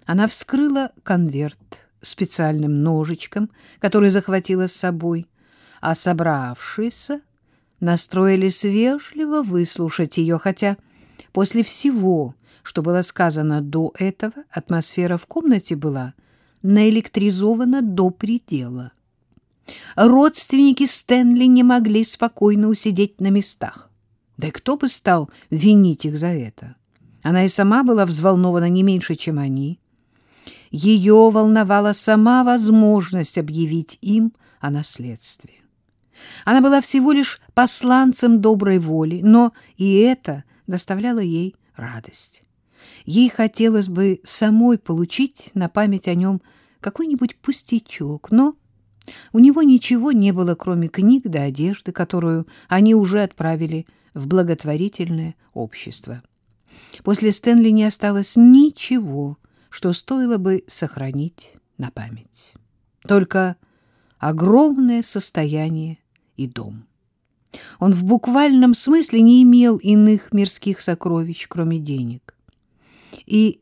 Она вскрыла конверт специальным ножичком, который захватила с собой, а собравшиеся настроились вежливо выслушать ее, хотя после всего, что было сказано до этого, атмосфера в комнате была наэлектризована до предела. Родственники Стэнли не могли спокойно усидеть на местах. Да и кто бы стал винить их за это? Она и сама была взволнована не меньше, чем они. Ее волновала сама возможность объявить им о наследстве. Она была всего лишь посланцем доброй воли, но и это доставляло ей радость. Ей хотелось бы самой получить на память о нем какой-нибудь пустячок, но у него ничего не было, кроме книг да одежды, которую они уже отправили в благотворительное общество. После Стэнли не осталось ничего, что стоило бы сохранить на память. Только огромное состояние и дом. Он в буквальном смысле не имел иных мирских сокровищ, кроме денег. И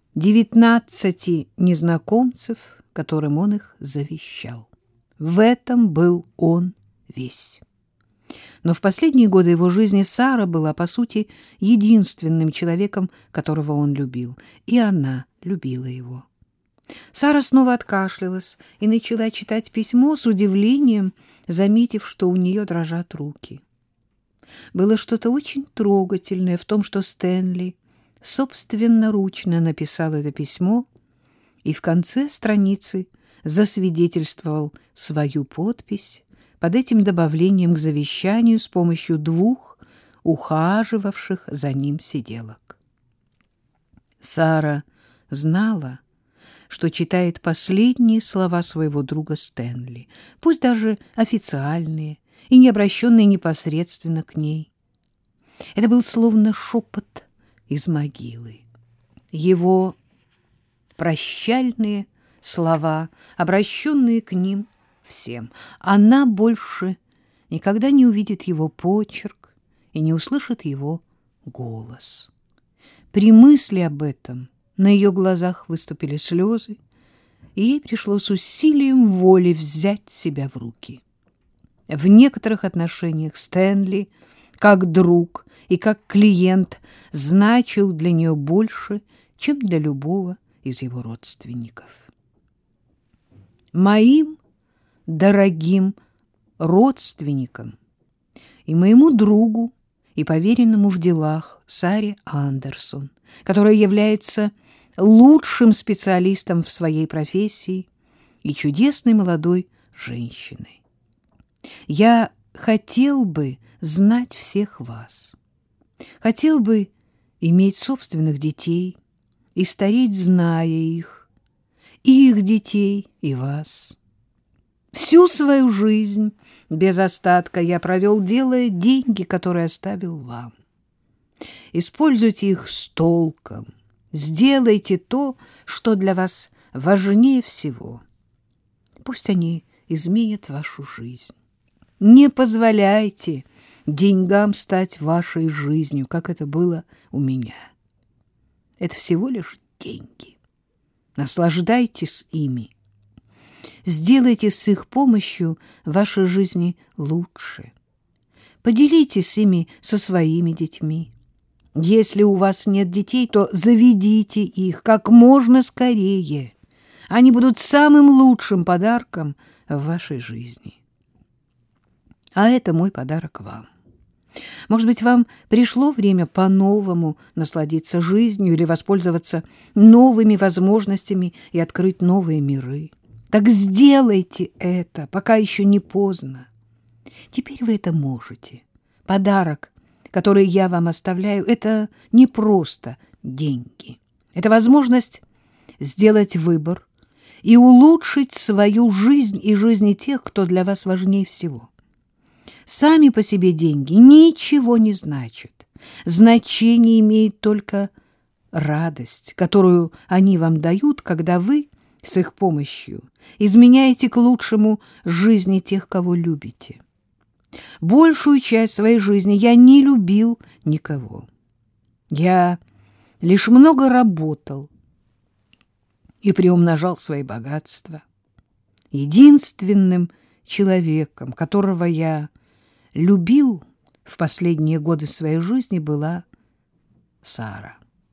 19 незнакомцев, которым он их завещал. В этом был он весь. Но в последние годы его жизни Сара была, по сути, единственным человеком, которого он любил, и она любила его. Сара снова откашлялась и начала читать письмо с удивлением, заметив, что у нее дрожат руки. Было что-то очень трогательное в том, что Стэнли собственноручно написал это письмо и в конце страницы засвидетельствовал свою подпись под этим добавлением к завещанию с помощью 2 ухаживавших за ним сиделок. Сара знала, что читает последние слова своего друга Стэнли, пусть даже официальные и не обращенные непосредственно к ней. Это был словно шепот из могилы. Его прощальные слова, обращенные к ним всем. Она больше никогда не увидит его почерк и не услышит его голос. При мысли об этом на ее глазах выступили слезы, и ей пришлось усилием воли взять себя в руки. В некоторых отношениях Стэнли, как друг и как клиент, значил для нее больше, чем для любого из его родственников. Моим дорогим родственникам и моему другу и поверенному в делах Саре Андерсон, которая является лучшим специалистом в своей профессии и чудесной молодой женщиной. Я хотел бы знать всех вас, хотел бы иметь собственных детей и стареть, зная их, и их детей, и вас. Всю свою жизнь без остатка я провел, делая деньги, которые оставил вам. Используйте их с толком. Сделайте то, что для вас важнее всего. Пусть они изменят вашу жизнь. Не позволяйте деньгам стать вашей жизнью, как это было у меня. Это всего лишь деньги. Наслаждайтесь ими. Сделайте с их помощью ваши жизни лучше. Поделитесь ими со своими детьми. Если у вас нет детей, то заведите их как можно скорее. Они будут самым лучшим подарком в вашей жизни. А это мой подарок вам. Может быть, вам пришло время по-новому насладиться жизнью или воспользоваться новыми возможностями и открыть новые миры. Так сделайте это, пока еще не поздно. Теперь вы это можете. Подарок, который я вам оставляю, это не просто деньги. Это возможность сделать выбор и улучшить свою жизнь и жизни тех, кто для вас важнее всего. Сами по себе деньги ничего не значат. Значение имеет только радость, которую они вам дают, когда вы с их помощью изменяете к лучшему жизни тех, кого любите. Большую часть своей жизни я не любил никого. Я лишь много работал и приумножал свои богатства. Единственным человеком, которого я любил в последние годы своей жизни, была Сара.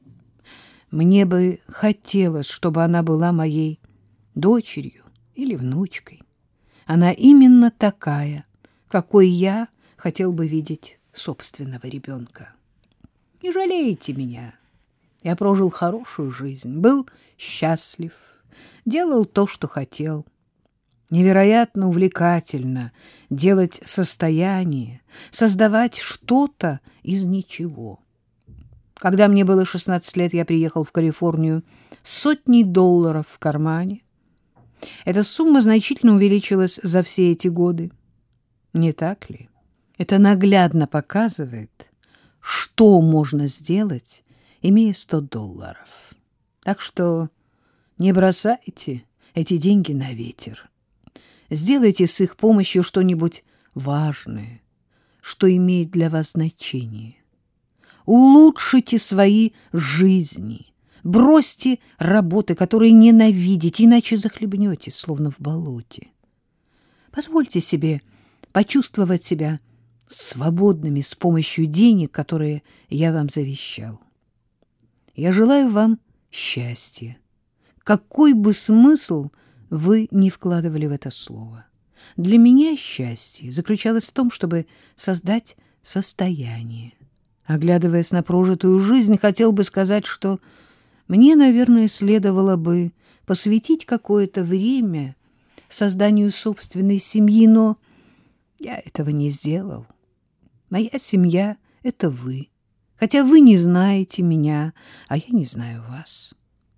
Мне бы хотелось, чтобы она была моей дочерью или внучкой. Она именно такая, какой я хотел бы видеть собственного ребенка. Не жалейте меня. Я прожил хорошую жизнь, был счастлив, делал то, что хотел. Невероятно увлекательно делать состояние, создавать что-то из ничего. Когда мне было 16 лет, я приехал в Калифорнию с $100 в кармане. Эта сумма значительно увеличилась за все эти годы. Не так ли? Это наглядно показывает, что можно сделать, имея $100. Так что не бросайте эти деньги на ветер. Сделайте с их помощью что-нибудь важное, что имеет для вас значение. Улучшите свои жизни. Бросьте работы, которые ненавидите, иначе захлебнетесь, словно в болоте. Позвольте себе почувствовать себя свободными с помощью денег, которые я вам завещал. Я желаю вам счастья. Какой бы смысл вы ни вкладывали в это слово. Для меня счастье заключалось в том, чтобы создать состояние. Оглядываясь на прожитую жизнь, хотел бы сказать, что мне, наверное, следовало бы посвятить какое-то время созданию собственной семьи, но я этого не сделал. Моя семья — это вы, хотя вы не знаете меня, а я не знаю вас.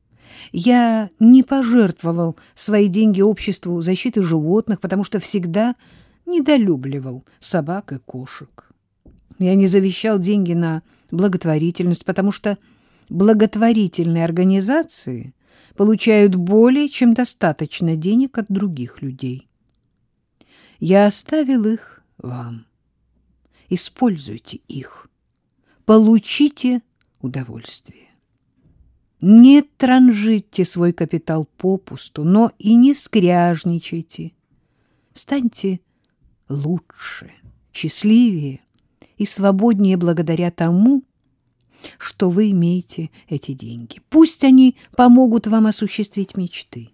Я не пожертвовал свои деньги обществу защиты животных, потому что всегда недолюбливал собак и кошек. Я не завещал деньги на благотворительность, потому что благотворительные организации получают более чем достаточно денег от других людей. Я оставил их вам. Используйте их. Получите удовольствие. Не транжирьте свой капитал попусту, но и не скряжничайте. Станьте лучше, счастливее и свободнее благодаря тому, что вы имеете эти деньги. Пусть они помогут вам осуществить мечты.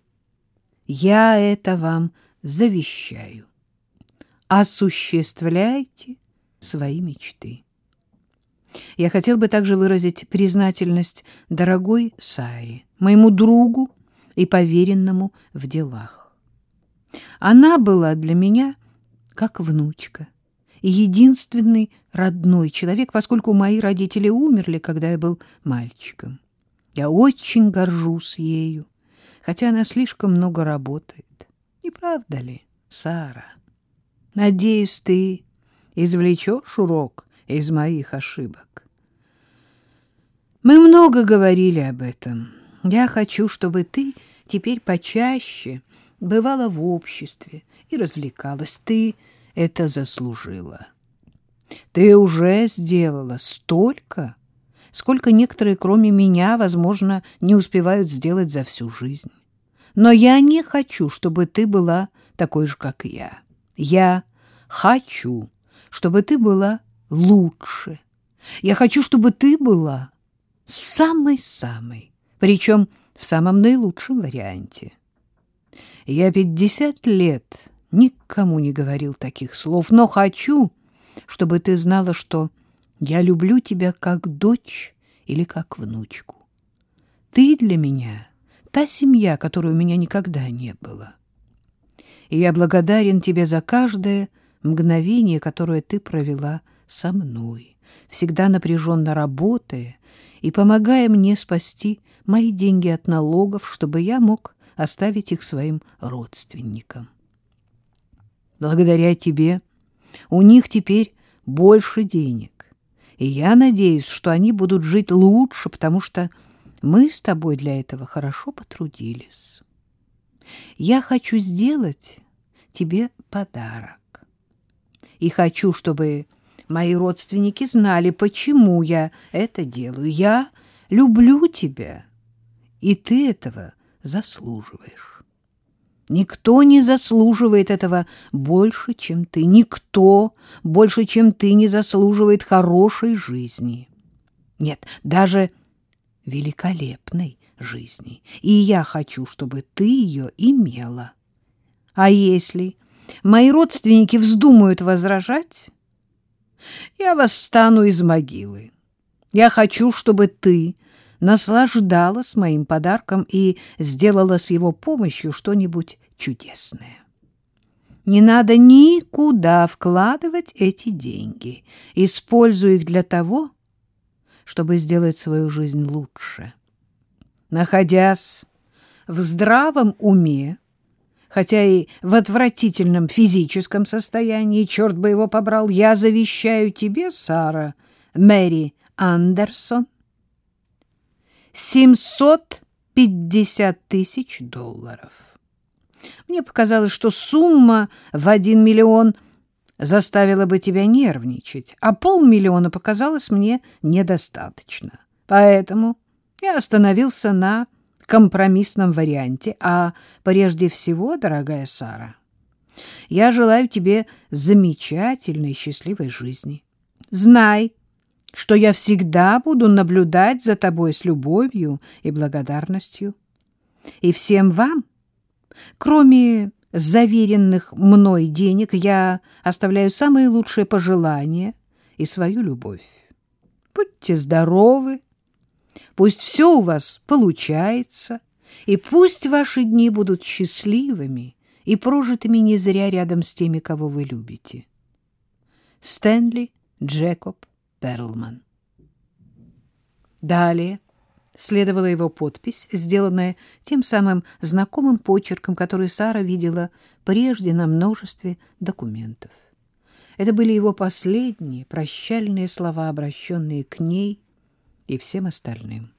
Я это вам завещаю. Осуществляйте свои мечты. Я хотел бы также выразить признательность дорогой Саре, моему другу и поверенному в делах. Она была для меня как внучка и единственный родной человек, поскольку мои родители умерли, когда я был мальчиком. Я очень горжусь ею, хотя она слишком много работает. Не правда ли, Сара? Надеюсь, ты извлечешь урок из моих ошибок. Мы много говорили об этом. Я хочу, чтобы ты теперь почаще бывала в обществе и развлекалась. Ты это заслужила. Ты уже сделала столько, сколько некоторые, кроме меня, возможно, не успевают сделать за всю жизнь. Но я не хочу, чтобы ты была такой же, как я. Я хочу, чтобы ты была лучше. Я хочу, чтобы ты была самой-самой, причем в самом наилучшем варианте. Я 50 лет никому не говорил таких слов, но хочу, чтобы ты знала, что я люблю тебя как дочь или как внучку. Ты для меня та семья, которой у меня никогда не было. И я благодарен тебе за каждое мгновение, которое ты провела со мной, всегда напряженно работая и помогая мне спасти мои деньги от налогов, чтобы я мог оставить их своим родственникам. Благодаря тебе у них теперь больше денег, и я надеюсь, что они будут жить лучше, потому что мы с тобой для этого хорошо потрудились. Я хочу сделать тебе подарок. И хочу, чтобы мои родственники знали, почему я это делаю. Я люблю тебя, и ты этого заслуживаешь. Никто не заслуживает этого больше, чем ты. Никто больше, чем ты, не заслуживает хорошей жизни. Нет, даже великолепной жизни. И я хочу, чтобы ты ее имела. А если мои родственники вздумают возражать, я восстану из могилы. Я хочу, чтобы ты наслаждалась моим подарком и сделала с его помощью что-нибудь чудесное. Не надо никуда вкладывать эти деньги. Используй их для того, чтобы сделать свою жизнь лучше. Находясь в здравом уме, хотя и в отвратительном физическом состоянии, черт бы его побрал, я завещаю тебе, Сара Мэри Андерсон, $750 тысяч. Мне показалось, что сумма в 1 миллион заставила бы тебя нервничать, а 500 000 показалось мне недостаточно. Поэтому я остановился на компромиссном варианте, а прежде всего, дорогая Сара, я желаю тебе замечательной счастливой жизни. Знай, что я всегда буду наблюдать за тобой с любовью и благодарностью. И всем вам, кроме заверенных мной денег, я оставляю самые лучшие пожелания и свою любовь. Будьте здоровы, пусть все у вас получается, и пусть ваши дни будут счастливыми и прожитыми не зря рядом с теми, кого вы любите. Стэнли Джекоб Перлман. Далее следовала его подпись, сделанная тем самым знакомым почерком, который Сара видела прежде на множестве документов. Это были его последние прощальные слова, обращенные к ней и всем остальным.